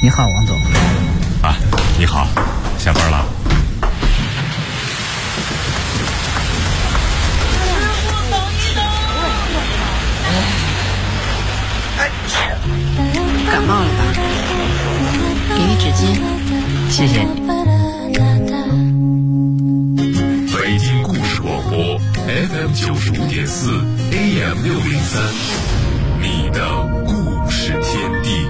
你好，王总。 啊，你好，下班了。 感冒了吧？给你纸巾。 谢谢你。 北京故事广播 FM 95.4 AM 603，你的故事天地。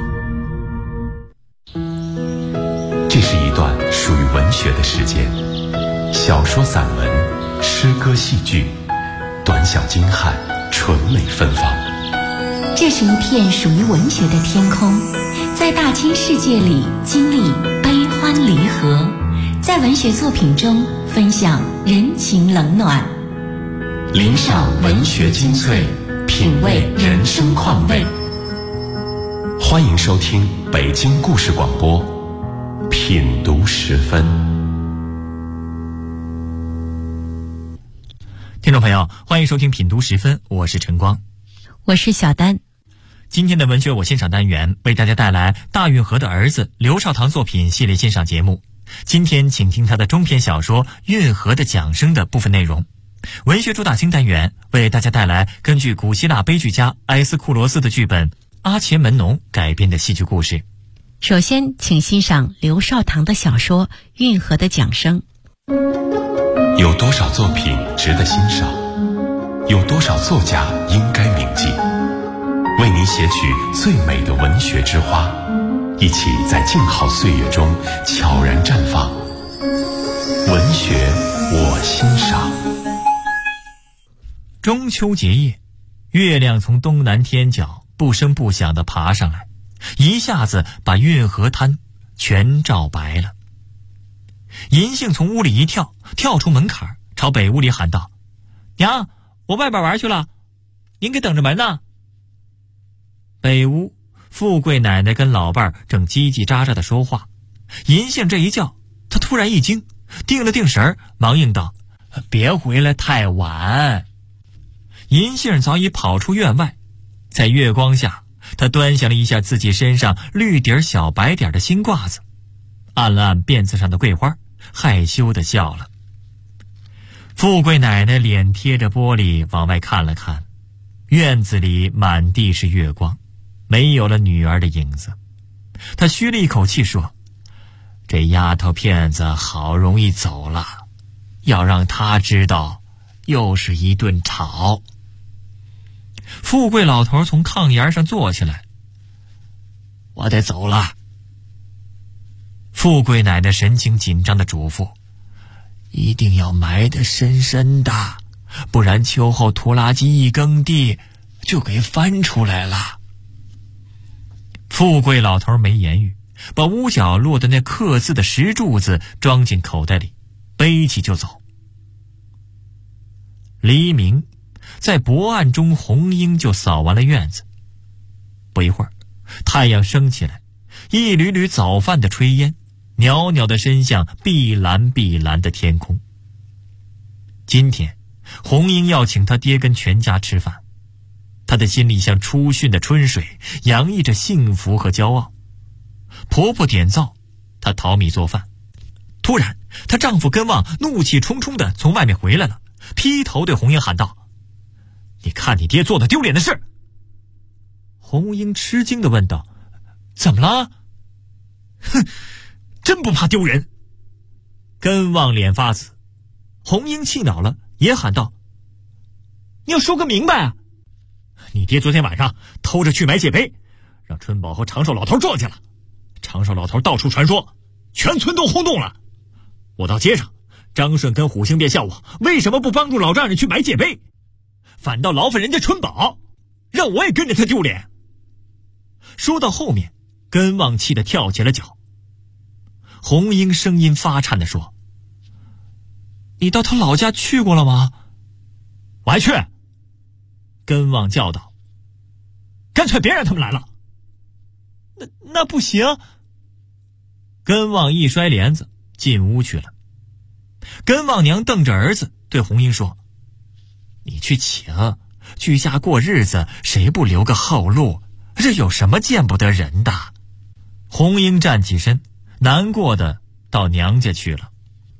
这是一段属于文学的时间，小说、散文、诗歌、戏剧，短小精悍，纯美芬芳。 这是一片属于文学的天空，在大千世界里经历悲欢离合，在文学作品中分享人情冷暖， 领赏文学精粹，品味人生况味。欢迎收听北京故事广播品读时分。 听众朋友，欢迎收听品读时分，我是晨光， 我是小丹。 今天的文学我欣赏单元为大家带来大运河的儿子刘少棠作品系列欣赏节目。今天请听他的中篇小说《运河的桨声》的部分内容。文学主打星单元为大家带来根据古希腊悲剧家埃斯库罗斯的剧本《阿伽门农》改编的戏剧故事。 首先请欣赏刘少棠的小说《运河的桨声》。 有多少作品值得欣赏？有多少作家应该铭记？为您写取最美的文学之花，一起在静好岁月中悄然绽放。文学我欣赏。 中秋节夜，月亮从东南天角不声不响地爬上来，一下子把运河滩全照白了。银杏从屋里一跳出门槛，朝北屋里喊道：“娘，我外边玩去了，您给等着门呢。”北屋，富贵奶奶跟老伴儿正叽叽喳喳地说话。银杏这一叫，她突然一惊，定了定神儿，忙应道：“别回来太晚。”银杏早已跑出院外，在月光下，她端详了一下自己身上绿底儿小白点的新褂子，按了按辫子上的桂花，害羞地笑了。富贵奶奶脸贴着玻璃往外看了看，院子里满地是月光，没有了女儿的影子。她吁了一口气说：“这丫头片子好容易走了，要让她知道又是一顿吵。”富贵老头从炕沿上坐起来：“我得走了。”富贵奶奶神情紧张地嘱咐：“一定要埋得深深的，不然秋后拖拉机一耕地就给翻出来了。”富贵老头没言语，把屋角落的那刻字的石柱子装进口袋里，背起就走。黎明，在薄暗中，红英就扫完了院子。不一会儿，太阳升起来，一缕缕早饭的炊烟袅袅地伸向碧蓝碧蓝的天空。今天红英要请他爹跟全家吃饭，她的心里像初沁的春水，洋溢着幸福和骄傲。婆婆点灶，她淘米做饭。突然她丈夫根望怒气冲冲地从外面回来了，劈头对红英喊道：“你看你爹做的丢脸的事！”红英吃惊地问道：“怎么了？”“哼，真不怕丢人！”根望脸发紫。红英气恼了，也喊道：“你要说个明白啊！你爹昨天晚上偷着去买界杯，让春宝和长寿老头撞见了。长寿老头到处传说，全村都轰动了。我到街上，张顺跟虎星便笑我为什么不帮助老丈人去买界杯，反倒劳烦人家春宝，让我也跟着他丢脸。”说到后面，根望气得跳起了脚。红英声音发颤地说：“你到他老家去过了吗？”“我还去。”根望叫道：“干脆别让他们来了。”“那不行。”根望一摔帘子进屋去了。根望娘瞪着儿子对红英说：“你去请，居家过日子，谁不留个后路？这有什么见不得人的？” 红英站起身，难过的到娘家去了。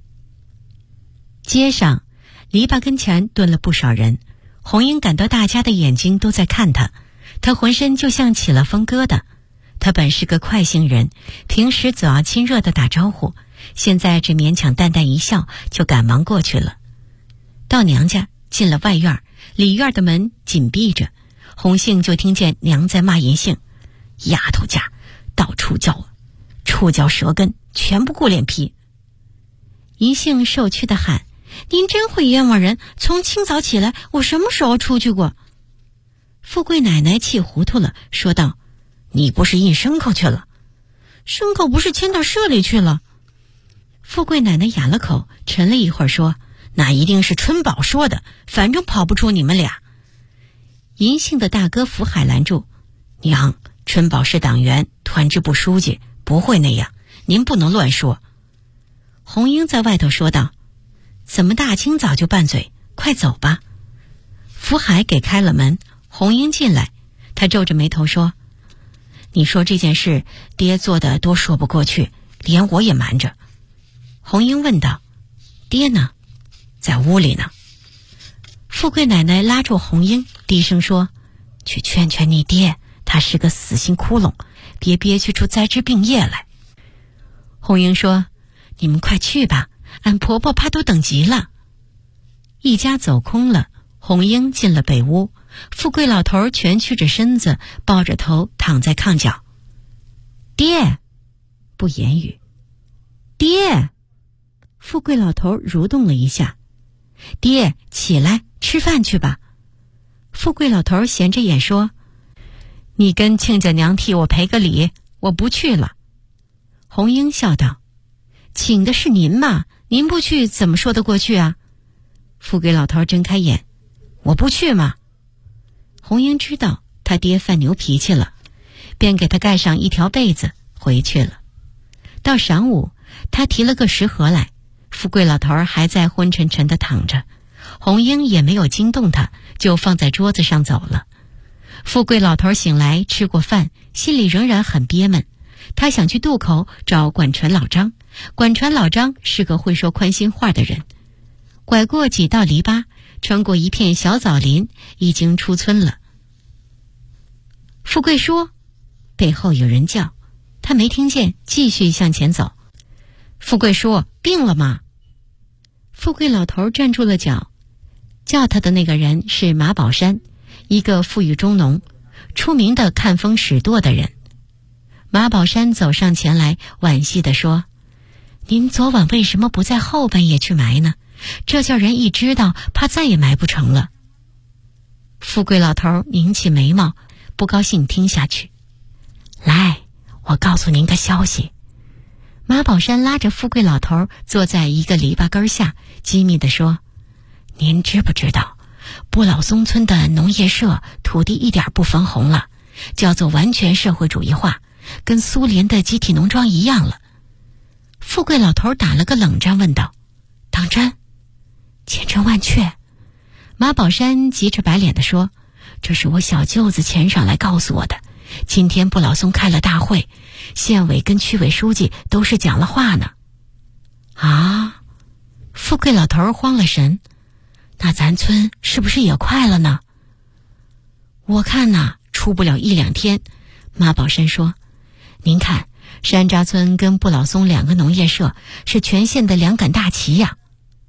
街上，篱笆跟前蹲了不少人。红英感到大家的眼睛都在看她，她浑身就像起了风疙瘩。她本是个快性人，平时总要亲热的打招呼，现在只勉强淡淡一笑，就赶忙过去了。到娘家，进了外院，里院的门紧闭着，红杏就听见娘在骂银杏：“丫头家，到处叫，触脚舌根，全不顾脸皮。”银杏受屈地喊：“您真会冤枉人！从清早起来，我什么时候出去过？”富贵奶奶气糊涂了，说道：“你不是印牲口去了？牲口不是牵到社里去了？”富贵奶奶哑了口，沉了一会儿说：“那一定是春宝说的，反正跑不出你们俩。”银杏的大哥福海拦住：“娘，春宝是党员，团支部书记，不会那样，您不能乱说。”红英在外头说道：“怎么大清早就拌嘴？快走吧。”福海给开了门，红英进来，他皱着眉头说：“你说这件事，爹做的多说不过去，连我也瞒着。”红英问道：“爹呢？”“在屋里呢。”富贵奶奶拉住红英，低声说：“去劝劝你爹，他是个死心窟窿，别憋屈出灾之病业来。”红英说：“你们快去吧，俺婆婆怕都等急了。”一家走空了，红英进了北屋，富贵老头蜷曲着身子，抱着头躺在炕角。“爹！”不言语。“爹！”富贵老头蠕动了一下。“爹，起来，吃饭去吧。”富贵老头闲着眼说：“你跟亲家娘替我赔个礼，我不去了。”红英笑道：“请的是您嘛，您不去怎么说得过去啊？”富贵老头睁开眼：“我不去嘛。”红英知道他爹犯牛脾气了，便给他盖上一条被子回去了。到晌午，他提了个食盒来，富贵老头还在昏沉沉地躺着，红英也没有惊动他，就放在桌子上走了。富贵老头醒来吃过饭，心里仍然很憋闷，他想去渡口找管船老张。管船老张是个会说宽心话的人。拐过几道篱笆，穿过一片小枣林，已经出村了。富贵说：“背后有人叫。”他没听见，继续向前走。富贵说：“病了吗？”富贵老头站住了脚。叫他的那个人是马宝山，一个富裕中农，出名的看风使舵的人。马宝山走上前来，惋惜地说：“您昨晚为什么不在后半夜去埋呢？这叫人一知道，怕再也埋不成了。”富贵老头拧起眉毛，不高兴听下去。“来，我告诉您个消息。”马宝山拉着富贵老头坐在一个篱笆根下，机密地说：“您知不知道，不老松村的农业社土地一点不分红了，叫做完全社会主义化，跟苏联的集体农庄一样了。”富贵老头打了个冷战，问道：“当真？”“千真万确。”马宝山急着白脸地说：“这是我小舅子前晌来告诉我的。今天不老松开了大会，县委跟区委书记都是讲了话呢。”“啊！”富贵老头慌了神，“那咱村是不是也快了呢？”“我看呐，出不了1-2天。”马宝山说：“您看，山楂村跟不老松2个农业社是全县的2杆大旗呀。”“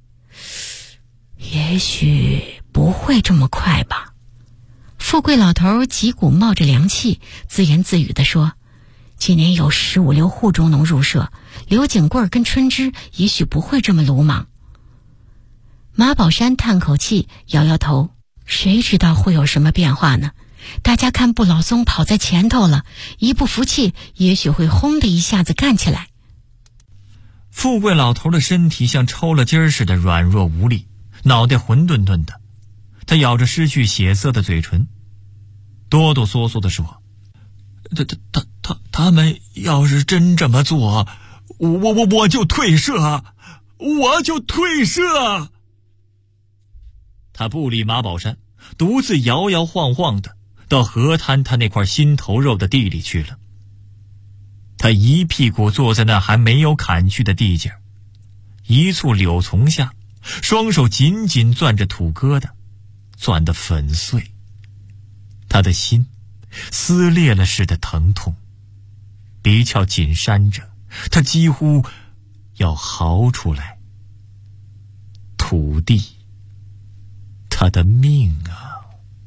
也许不会这么快吧。”富贵老头脊骨冒着凉气，自言自语地说：“今年有15-16户中农入社，刘景贵跟春枝也许不会这么鲁莽。”马宝山叹口气，摇摇头：“谁知道会有什么变化呢？大家看不老松跑在前头了，一不服气，也许会轰的一下子干起来。” 富贵老头的身体像抽了筋儿似的软弱无力，脑袋混沌沌的。他咬着失去血色的嘴唇，哆哆嗦嗦地说：“他们要是真这么做，我就退社，我就退社。”他不理马宝山，独自摇摇晃晃的到河滩他那块心头肉的地里去了。 他一屁股坐在那还没有砍去的地界，一簇柳丛下，双手紧紧攥着土疙瘩，攥得粉碎。他的心撕裂了似的疼痛，鼻窍紧扇着，他几乎要嚎出来。土地，他的命啊！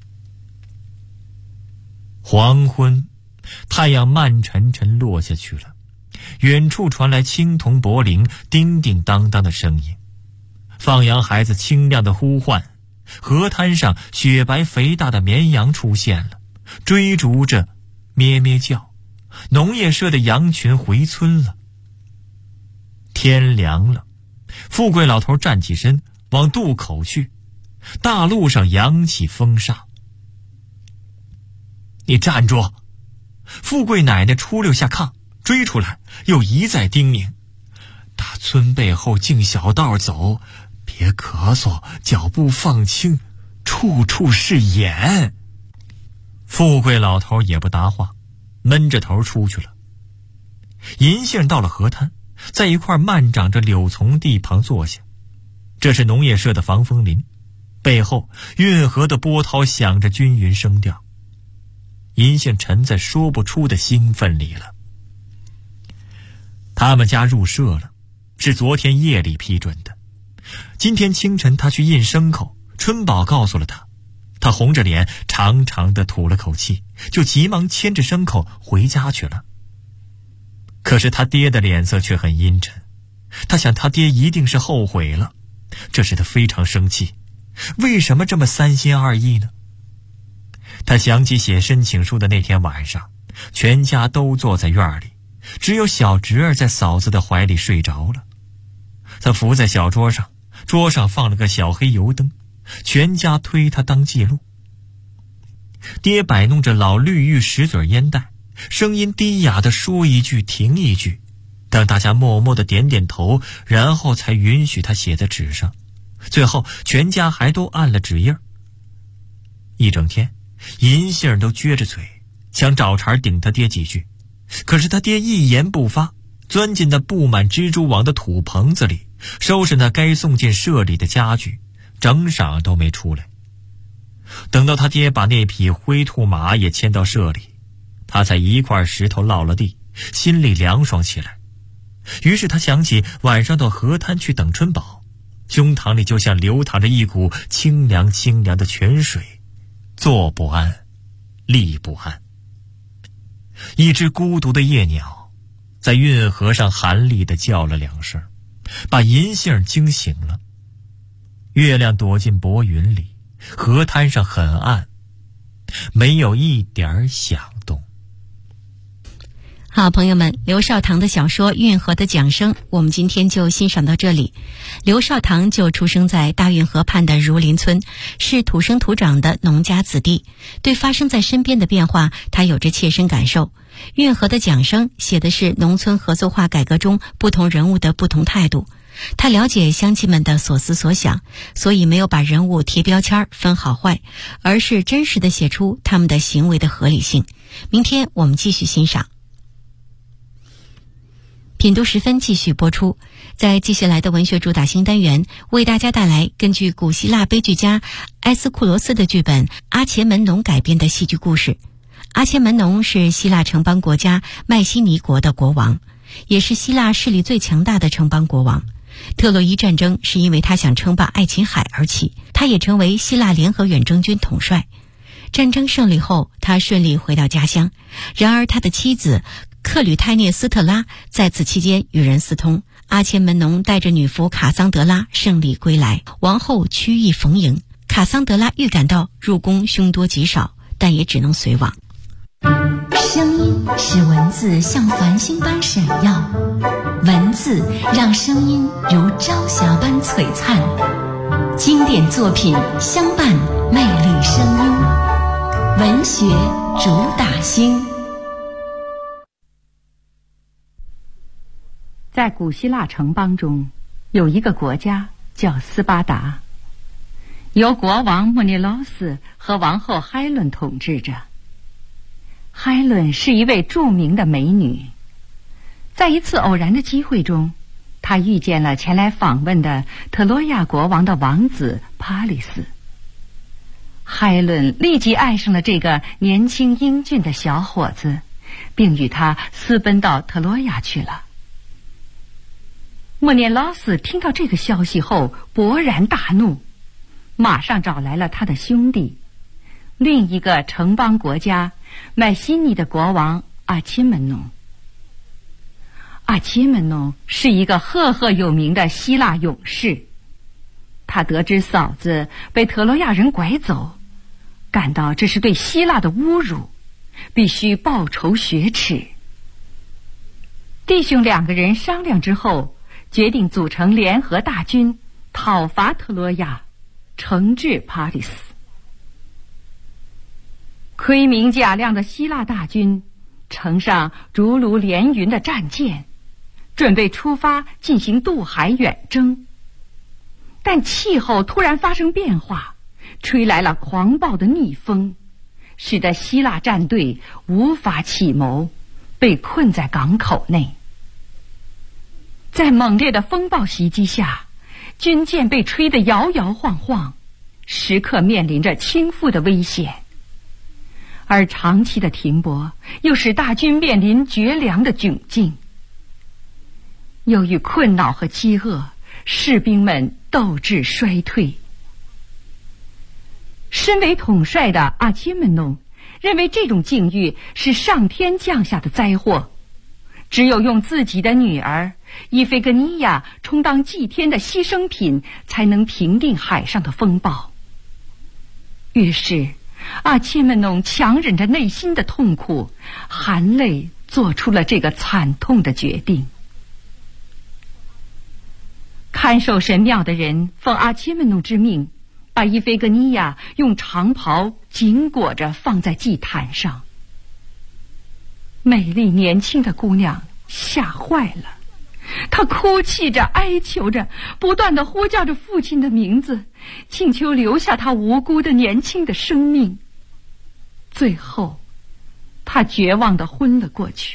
黄昏，太阳慢沉沉落下去了，远处传来青铜柏铃叮叮当当的声音，放羊孩子清亮的呼唤，河滩上雪白肥大的绵羊出现了，追逐着咩咩叫，农业社的羊群回村了。天凉了，富贵老头站起身往渡口去，大路上扬起风沙。你站住！富贵奶奶出溜下炕，追出来，又一再叮咛：大村背后径小道走，别咳嗽，脚步放轻，处处是眼。富贵老头也不答话，闷着头出去了。银杏到了河滩，在一块漫长着柳丛地旁坐下，这是农业社的防风林，背后运河的波涛响着均匀声调。银杏沉在说不出的兴奋里了。他们家入社了，是昨天夜里批准的。今天清晨他去印牲口，春宝告诉了他，他红着脸长长的吐了口气，就急忙牵着牲口回家去了。可是他爹的脸色却很阴沉，他想他爹一定是后悔了，这使他非常生气，为什么这么三心二意呢？他想起写申请书的那天晚上，全家都坐在院里，只有小侄儿在嫂子的怀里睡着了。他伏在小桌上，桌上放了个小黑油灯，全家推他当记录。爹摆弄着老绿玉石嘴烟袋，声音低哑地说一句停一句，等大家默默地点点头，然后才允许他写在纸上。最后全家还都按了纸印。一整天银杏都撅着嘴，想找茬顶他爹几句，可是他爹一言不发，钻进那布满蜘蛛网的土棚子里，收拾那该送进社里的家具，整晌都没出来。等到他爹把那匹灰兔马也牵到社里，他才一块石头落了地，心里凉爽起来。于是他想起晚上到河滩去等春宝，胸膛里就像流淌着一股清凉清凉的泉水，坐不安，立不安。一只孤独的夜鸟在运河上寒厉地叫了两声，把银杏惊醒了。月亮躲进薄云里，河滩上很暗，没有一点响动。 好，朋友们，刘少棠的小说《运河的桨声》我们今天就欣赏到这里。刘少棠就出生在大运河畔的儒林村，是土生土长的农家子弟，对发生在身边的变化他有着切身感受。《运河的桨声》写的是农村合作化改革中不同人物的不同态度，他了解乡亲们的所思所想，所以没有把人物贴标签分好坏，而是真实地写出他们的行为的合理性。明天我们继续欣赏。品读时分继续播出，在接下来的文学主打新单元，为大家带来根据古希腊悲剧家埃斯库罗斯的剧本《阿伽门农》改编的戏剧故事。阿伽门农是希腊城邦国家迈锡尼国的国王，也是希腊势力最强大的城邦国王。特洛伊战争是因为他想称霸爱琴海而起，他也成为希腊联合远征军统帅。战争胜利后，他顺利回到家乡，然而他的妻子克吕泰涅斯特拉在此期间与人私通，阿伽门农带着女仆卡桑德拉胜利归来，王后曲意逢迎。卡桑德拉预感到入宫凶多吉少，但也只能随往。 声音使文字像繁星般闪耀，文字让声音如朝霞般璀璨。经典作品相伴魅力声音，文学主打星。 在古希腊城邦中，有一个国家叫斯巴达，由国王穆涅劳斯和王后海伦统治着。海伦是一位著名的美女， 在一次偶然的机会中，他遇见了前来访问的特洛亚国王的王子帕里斯。海伦立即爱上了这个年轻英俊的小伙子，并与他私奔到特洛亚去了。莫涅劳斯听到这个消息后勃然大怒，马上找来了他的兄弟，另一个城邦国家麦西尼的国王阿切门农。阿切门农是一个赫赫有名的希腊勇士，他得知嫂子被特洛亚人拐走，感到这是对希腊的侮辱，必须报仇雪耻。弟兄2个人商量之后，决定组成联合大军，讨伐特洛亚，惩治帕里斯。盔明甲亮的希腊大军乘上逐鹿连云的战舰，准备出发进行渡海远征。但气候突然发生变化，吹来了狂暴的逆风，使得希腊战队无法起谋，被困在港口内。在猛烈的风暴袭击下，军舰被吹得摇摇晃晃，时刻面临着倾覆的危险。而长期的停泊又使大军面临绝粮的窘境。由于困恼和饥饿，士兵们斗志衰退。身为统帅的阿切门农认为这种境遇是上天降下的灾祸，只有用自己的女儿伊菲格尼亚充当祭天的牺牲品，才能平定海上的风暴。于是阿切门农强忍着内心的痛苦，含泪做出了这个惨痛的决定。看守神庙的人奉阿切门农之命，把伊菲格尼亚用长袍紧裹着放在祭坛上。美丽年轻的姑娘吓坏了，她哭泣着哀求着，不断地呼叫着父亲的名字，请求留下她无辜的年轻的生命。最后她绝望地昏了过去。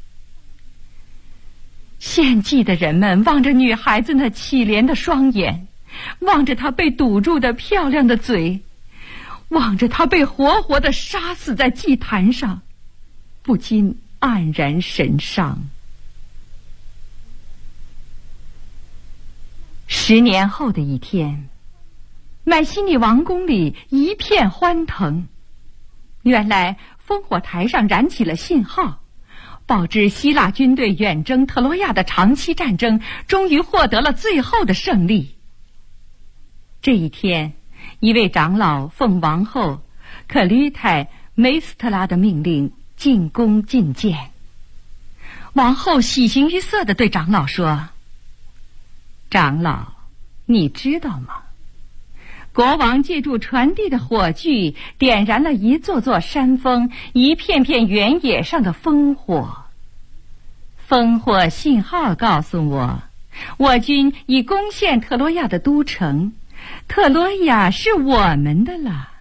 献祭的人们望着女孩子那凄怜的双眼，望着她被堵住的漂亮的嘴，望着她被活活地杀死在祭坛上，不禁黯然神伤。10年后的一天，麦西尼王宫里一片欢腾。原来烽火台上燃起了信号，报知希腊军队远征特洛亚的长期战争终于获得了最后的胜利。这一天，一位长老奉王后克吕泰梅斯特拉的命令进宫觐见。王后喜形于色地对长老说：长老，你知道吗？国王借助传递的火炬，点燃了一座座山峰、一片片原野上的烽火。烽火信号告诉我，我军已攻陷特洛亚的都城，特洛亚是我们的了。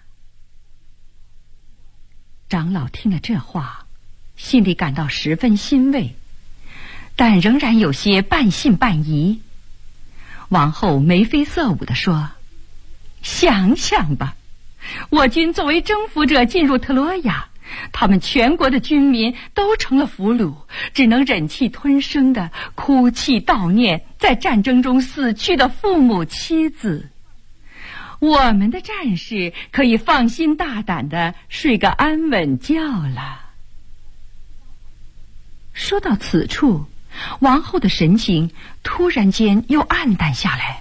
长老听了这话，心里感到十分欣慰，但仍然有些半信半疑。王后眉飞色舞地说：想想吧，我军作为征服者进入特洛亚，他们全国的军民都成了俘虏，只能忍气吞声地哭泣悼念在战争中死去的父母妻子。我们的战士可以放心大胆地睡个安稳觉了。说到此处，王后的神情突然间又暗淡下来。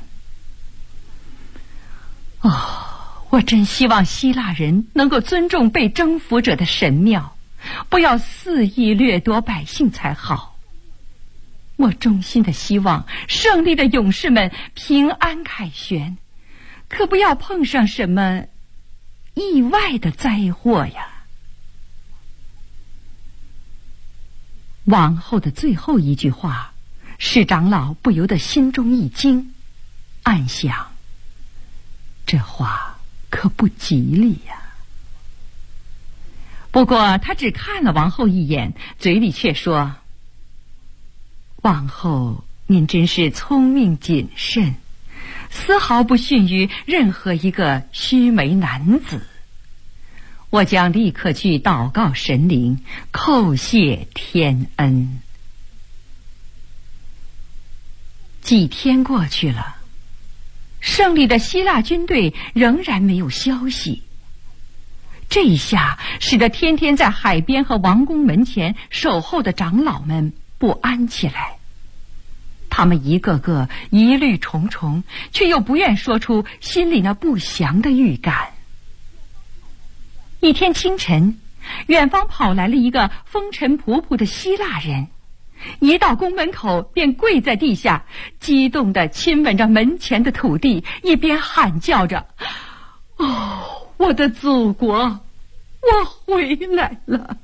我真希望希腊人能够尊重被征服者的神庙，不要肆意掠夺百姓才好。我衷心的希望胜利的勇士们平安凯旋，可不要碰上什么意外的灾祸呀。王后的最后一句话使长老不由得心中一惊，暗想，这话可不吉利呀。不过他只看了王后一眼，嘴里却说： 王后，您真是聪明谨慎，丝毫不逊于任何一个须眉男子。我将立刻去祷告神灵，叩谢天恩。几天过去了，胜利的希腊军队仍然没有消息。这一下使得天天在海边和王宫门前守候的长老们不安起来。他们一个个疑虑重重，却又不愿说出心里那不祥的预感。一天清晨，远方跑来了一个风尘仆仆的希腊人，一到宫门口便跪在地下，激动地亲吻着门前的土地，一边喊叫着：“哦，我的祖国，我回来了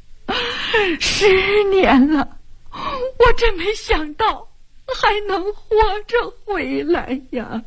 ！10年了，我真没想到还能活着回来呀！”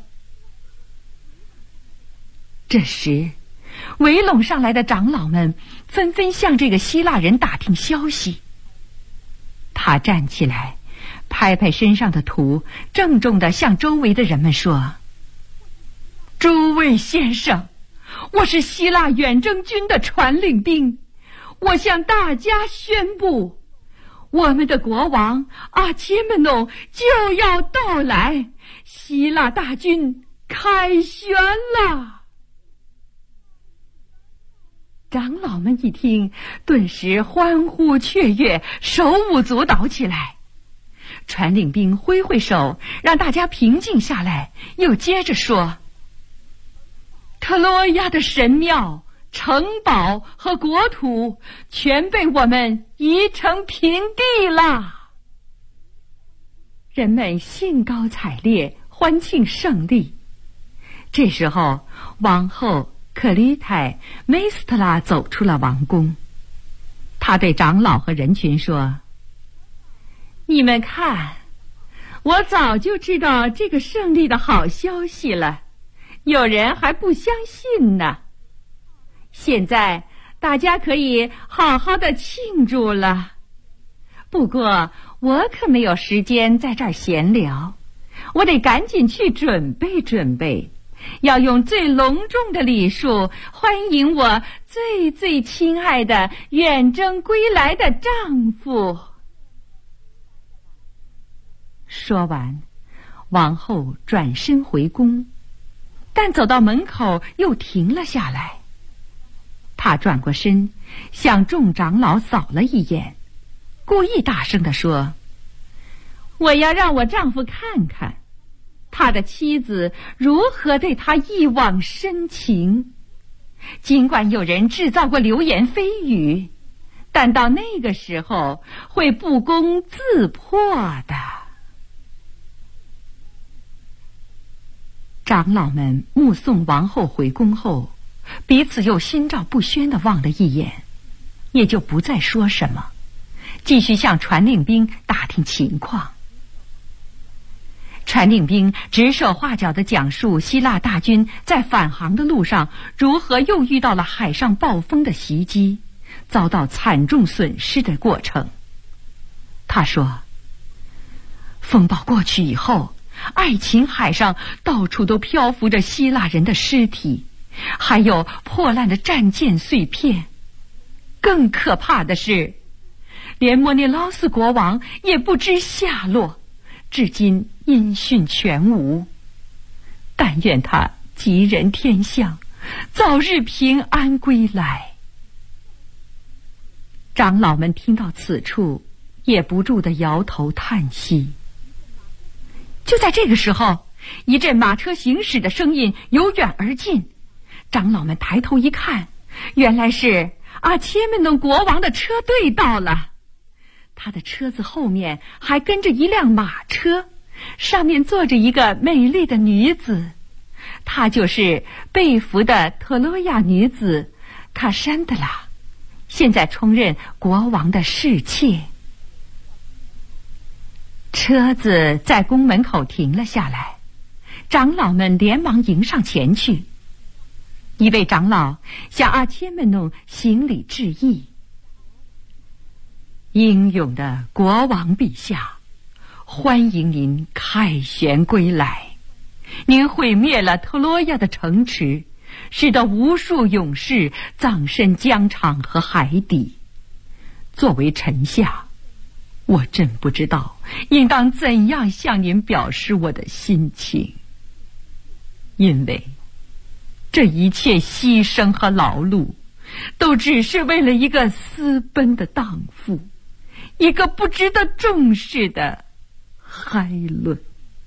这时，围拢上来的长老们纷纷向这个希腊人打听消息。他站起来，拍拍身上的土，郑重地向周围的人们说：“诸位先生，我是希腊远征军的传令兵，我向大家宣布，我们的国王阿切门农就要到来，希腊大军凯旋了。”长老们一听，顿时欢呼雀跃，手舞足蹈起来。传令兵挥挥手，让大家平静下来，又接着说：“特洛亚的神庙、城堡和国土全被我们夷成平地了。”人们兴高采烈，欢庆胜利。这时候，王后克里泰梅斯特拉走出了王宫。他对长老和人群说：“你们看，我早就知道这个胜利的好消息了，有人还不相信呢。现在大家可以好好的庆祝了。不过我可没有时间在这儿闲聊，我得赶紧去准备准备，要用最隆重的礼数欢迎我最最亲爱的远征归来的丈夫。”说完，王后转身回宫，但走到门口又停了下来。她转过身，向众长老扫了一眼，故意大声地说：“我要让我丈夫看看他的妻子如何对他一往深情。尽管有人制造过流言蜚语，但到那个时候会不攻自破的。”长老们目送王后回宫后，彼此又心照不宣地望了一眼，也就不再说什么，继续向传令兵打听情况。传令兵指手画脚地讲述希腊大军在返航的路上如何又遇到了海上暴风的袭击，遭到惨重损失的过程。他说，风暴过去以后，爱琴海上到处都漂浮着希腊人的尸体，还有破烂的战舰碎片。更可怕的是，连莫涅劳斯国王也不知下落，至今音讯全无。但愿他吉人天相，早日平安归来。长老们听到此处，也不住地摇头叹息。就在这个时候，一阵马车行驶的声音由远而近。长老们抬头一看，原来是阿切门农国王的车队到了。他的车子后面还跟着一辆马车，上面坐着一个美丽的女子，她就是被俘的特洛亚女子卡珊德拉，现在充任国王的侍妾。车子在宫门口停了下来，长老们连忙迎上前去。一位长老向阿切门农行礼致意：“英勇的国王陛下， 欢迎您凯旋归来。您毁灭了特洛亚的城池，使得无数勇士葬身疆场和海底。作为臣下，我真不知道应当怎样向您表示我的心情，因为这一切牺牲和劳碌都只是为了一个私奔的荡妇，一个不值得重视的海伦。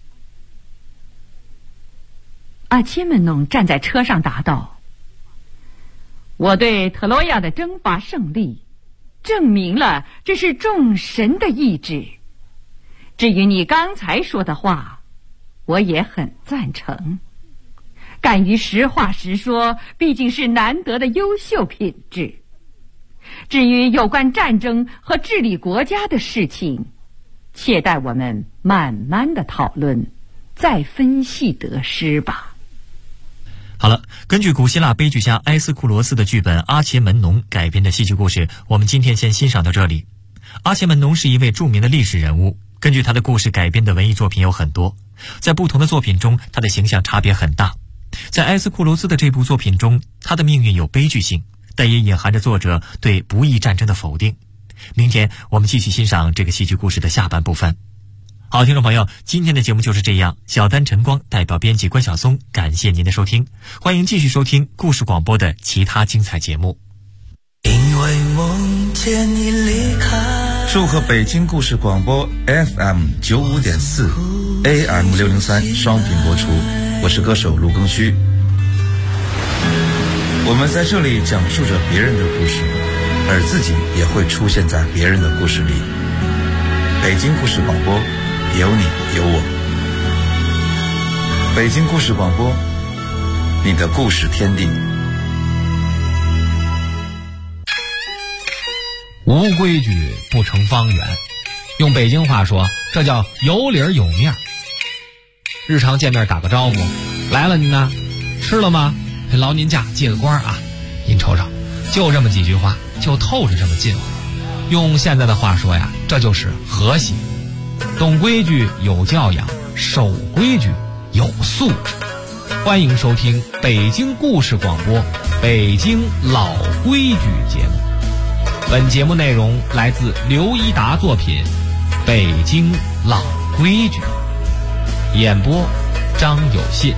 阿切门农站在车上答道：我对特洛亚的征伐胜利证明了这是众神的意志。至于你刚才说的话，我也很赞成。敢于实话实说毕竟是难得的优秀品质。至于有关战争和治理国家的事情，且待我们慢慢的讨论，再分析得失吧。 好了，根据古希腊悲剧家埃斯库罗斯的剧本《阿切门农》改编的戏剧故事，我们今天先欣赏到这里。阿切门农是一位著名的历史人物，根据他的故事改编的文艺作品有很多，在不同的作品中他的形象差别很大。在埃斯库罗斯的这部作品中，他的命运有悲剧性，但也隐含着作者对不义战争的否定。明天我们继续欣赏这个戏剧故事的下半部分。好，听众朋友，今天的节目就是这样。小丹晨光代表编辑关晓松，感谢您的收听，欢迎继续收听故事广播的其他精彩节目。 因为梦见你离开， 祝贺北京故事广播 FM 95.4 AM 603双频播出。我是歌手卢庚戌，我们在这里讲述着别人的故事，而自己也会出现在别人的故事里。北京故事广播，有你有我。北京故事广播，你的故事天地。 无规矩不成方圆，用北京话说，这叫有理有面。日常见面打个招呼，来了您呢，吃了吗？劳您驾，借个光啊，您瞅瞅，就这么几句话，就透着这么近乎。用现在的话说呀，这就是和谐。懂规矩有教养，守规矩有素质。欢迎收听北京故事广播北京老规矩节目。本节目内容来自刘一达作品《北京老规矩》，演播张有信。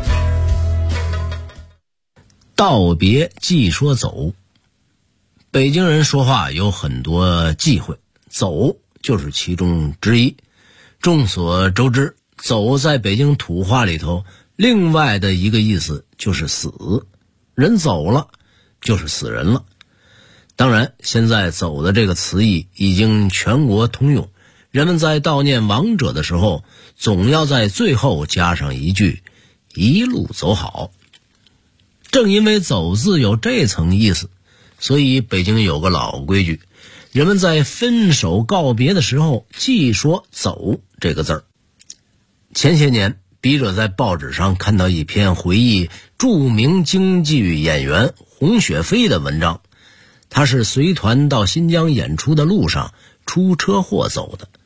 道别忌说走。北京人说话有很多忌讳，走就是其中之一。众所周知，走在北京土话里头，另外的一个意思就是死，人走了就是死人了。当然，现在走的这个词义已经全国通用，人们在悼念亡者的时候，总要在最后加上一句一路走好。正因为走字有这层意思，所以北京有个老规矩，人们在分手告别的时候忌说走这个字儿。前些年，笔者在报纸上看到一篇回忆著名京剧演员洪雪飞的文章，他是随团到新疆演出的路上出车祸走的。